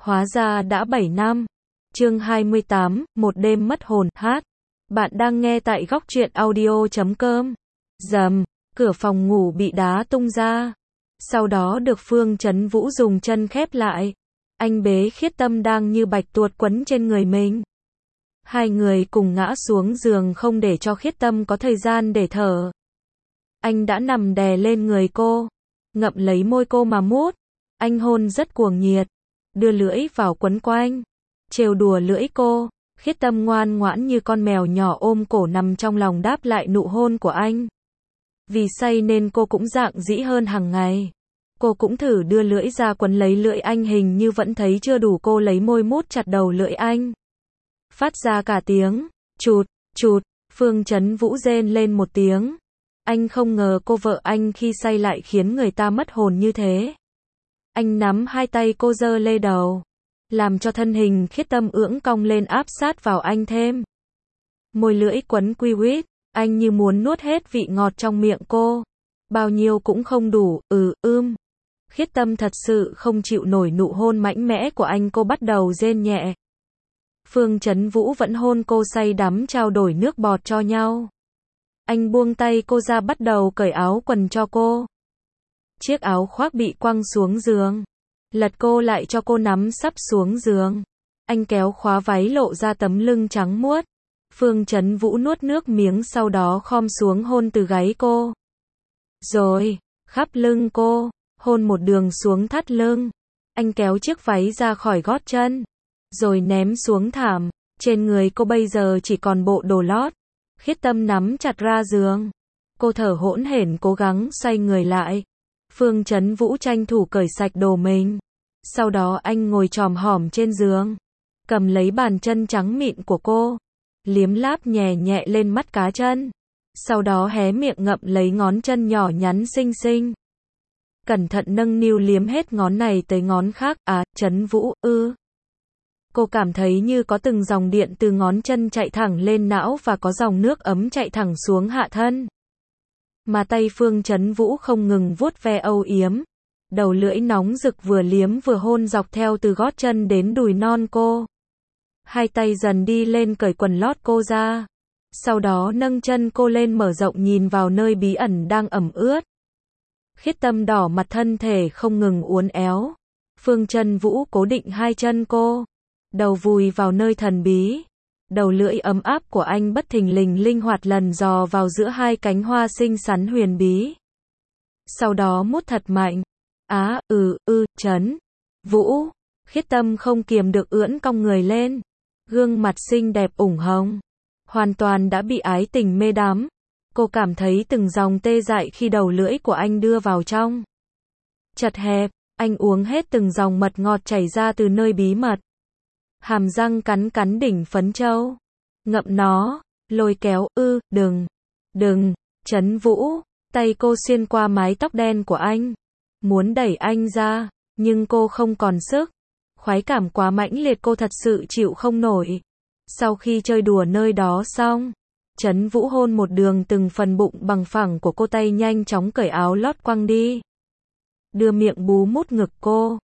Hóa ra đã 7 năm. Chương 28, một đêm mất hồn. Hát. Bạn đang nghe tại góc truyện audio.com. Rầm, cửa phòng ngủ bị đá tung ra. Sau đó được Phương Chấn Vũ dùng chân khép lại. Anh bế Khiết Tâm đang như bạch tuộc quấn trên người mình. Hai người cùng ngã xuống giường không để cho Khiết Tâm có thời gian để thở. Anh đã nằm đè lên người cô, ngậm lấy môi cô mà mút. Anh hôn rất cuồng nhiệt, đưa lưỡi vào quấn quanh, trêu đùa lưỡi cô. Khiết Tâm ngoan ngoãn như con mèo nhỏ ôm cổ nằm trong lòng đáp lại nụ hôn của anh. Vì say nên cô cũng rạng rĩ hơn hàng ngày. Cô cũng thử đưa lưỡi ra quấn lấy lưỡi anh, hình như vẫn thấy chưa đủ, cô lấy môi mút chặt đầu lưỡi anh. Phát ra cả tiếng chụt, chụt. Phương Chấn Vũ rên lên một tiếng. Anh không ngờ cô vợ anh khi say lại khiến người ta mất hồn như thế. Anh nắm hai tay cô giơ lê đầu, làm cho thân hình Khiết Tâm ưỡng cong lên áp sát vào anh thêm. Môi lưỡi quấn quy quýt, anh như muốn nuốt hết vị ngọt trong miệng cô. Bao nhiêu cũng không đủ, Khiết Tâm thật sự không chịu nổi nụ hôn mạnh mẽ của anh, cô bắt đầu rên nhẹ. Phương Chấn Vũ vẫn hôn cô say đắm, trao đổi nước bọt cho nhau. Anh buông tay cô ra, bắt đầu cởi áo quần cho cô. Chiếc áo khoác bị quăng xuống giường. Lật cô lại cho cô nắm sắp xuống giường. Anh kéo khóa váy lộ ra tấm lưng trắng muốt. Phương Chấn Vũ nuốt nước miếng, sau đó khom xuống hôn từ gáy cô. Rồi, khắp lưng cô, hôn một đường xuống thắt lưng. Anh kéo chiếc váy ra khỏi gót chân, rồi ném xuống thảm. Trên người cô bây giờ chỉ còn bộ đồ lót. Khiết Tâm nắm chặt ra giường. Cô thở hổn hển cố gắng xoay người lại. Phương Chấn Vũ tranh thủ cởi sạch đồ mình. Sau đó anh ngồi chòm hổm trên giường, cầm lấy bàn chân trắng mịn của cô, liếm láp nhẹ nhẹ lên mắt cá chân. Sau đó hé miệng ngậm lấy ngón chân nhỏ nhắn xinh xinh. Cẩn thận nâng niu liếm hết ngón này tới ngón khác. Chấn Vũ, Cô cảm thấy như có từng dòng điện từ ngón chân chạy thẳng lên não và có dòng nước ấm chạy thẳng xuống hạ thân. Mà tay Phương Chấn Vũ không ngừng vuốt ve âu yếm. Đầu lưỡi nóng rực vừa liếm vừa hôn dọc theo từ gót chân đến đùi non cô. Hai tay dần đi lên cởi quần lót cô ra. Sau đó nâng chân cô lên mở rộng nhìn vào nơi bí ẩn đang ẩm ướt. Khiết Tâm đỏ mặt, thân thể không ngừng uốn éo. Phương Chấn Vũ cố định hai chân cô, đầu vùi vào nơi thần bí. Đầu lưỡi ấm áp của anh bất thình lình linh hoạt lần dò vào giữa hai cánh hoa xinh xắn huyền bí. Sau đó mút thật mạnh. Chấn Vũ. Khiết Tâm không kiềm được ưỡn cong người lên. Gương mặt xinh đẹp ửng hồng. Hoàn toàn đã bị ái tình mê đắm. Cô cảm thấy từng dòng tê dại khi đầu lưỡi của anh đưa vào trong. Chật hẹp, anh uống hết từng dòng mật ngọt chảy ra từ nơi bí mật. Hàm răng cắn cắn đỉnh phấn châu. Ngậm nó, lôi kéo, đừng, Chấn Vũ. Tay cô xuyên qua mái tóc đen của anh, muốn đẩy anh ra, nhưng cô không còn sức. Khoái cảm quá mãnh liệt, cô thật sự chịu không nổi. Sau khi chơi đùa nơi đó xong, Chấn Vũ hôn một đường từng phần bụng bằng phẳng của cô, tay nhanh chóng cởi áo lót quăng đi. Đưa miệng bú mút ngực cô.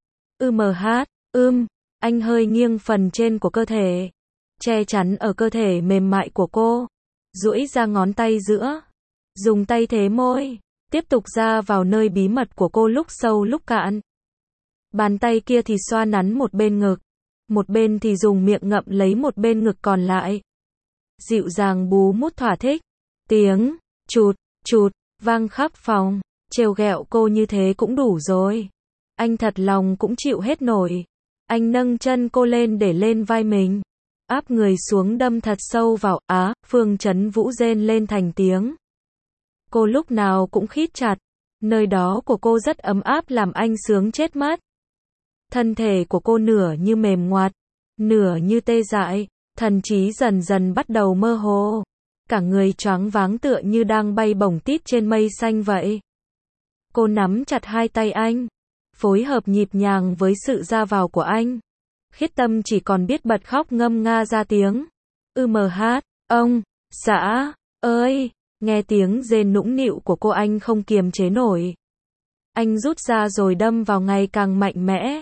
Anh hơi nghiêng phần trên của cơ thể, che chắn ở cơ thể mềm mại của cô. Duỗi ra ngón tay giữa, dùng tay thế môi, tiếp tục ra vào nơi bí mật của cô lúc sâu lúc cạn. Bàn tay kia thì xoa nắn một bên ngực, một bên thì dùng miệng ngậm lấy một bên ngực còn lại. Dịu dàng bú mút thỏa thích. Tiếng chụt, chụt vang khắp phòng. Trêu ghẹo cô như thế cũng đủ rồi. Anh thật lòng cũng chịu hết nổi. Anh nâng chân cô lên để lên vai mình, áp người xuống đâm thật sâu vào. Phương Chấn Vũ rên lên thành tiếng. Cô lúc nào cũng khít chặt. Nơi đó của cô rất ấm áp làm anh sướng chết mất. Thân thể của cô nửa như mềm ngoặt, nửa như tê dại, thần trí dần dần bắt đầu mơ hồ. Cả người choáng váng tựa như đang bay bổng tít trên mây xanh vậy. Cô nắm chặt hai tay anh, phối hợp nhịp nhàng với sự ra vào của anh. Khiết Tâm chỉ còn biết bật khóc ngâm nga ra tiếng. Ông xã ơi. Nghe tiếng rên nũng nịu của cô, anh không kiềm chế nổi. Anh rút ra rồi đâm vào ngày càng mạnh mẽ.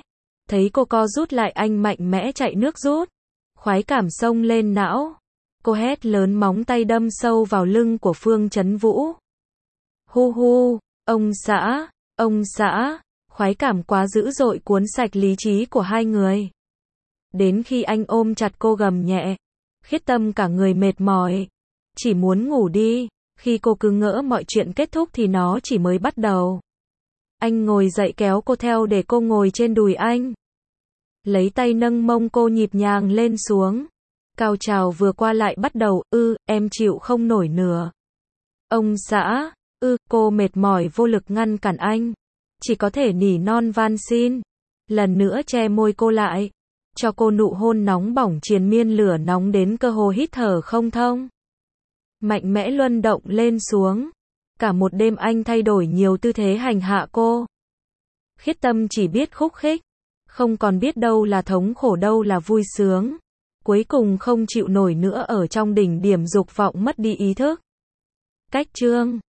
Thấy cô co rút lại anh mạnh mẽ chạy nước rút. Khoái cảm xông lên não. Cô hét lớn móng tay đâm sâu vào lưng của Phương Chấn Vũ. Hu hu, ông xã, khoái cảm quá dữ dội cuốn sạch lý trí của hai người. Đến khi anh ôm chặt cô gầm nhẹ, Khiết Tâm cả người mệt mỏi, chỉ muốn ngủ đi, khi cô cứ ngỡ mọi chuyện kết thúc thì nó chỉ mới bắt đầu. Anh ngồi dậy kéo cô theo để cô ngồi trên đùi anh. Lấy tay nâng mông cô nhịp nhàng lên xuống. Cao trào vừa qua lại bắt đầu, em chịu không nổi nữa. Ông xã, cô mệt mỏi vô lực ngăn cản anh. Chỉ có thể nỉ non van xin. Lần nữa che môi cô lại. Cho cô nụ hôn nóng bỏng triền miên lửa nóng đến cơ hồ hít thở không thông. Mạnh mẽ luân động lên xuống. Cả một đêm anh thay đổi nhiều tư thế hành hạ cô. Khiết Tâm chỉ biết khúc khích. Không còn biết đâu là thống khổ đâu là vui sướng. Cuối cùng không chịu nổi nữa ở trong đỉnh điểm dục vọng mất đi ý thức. Cách chương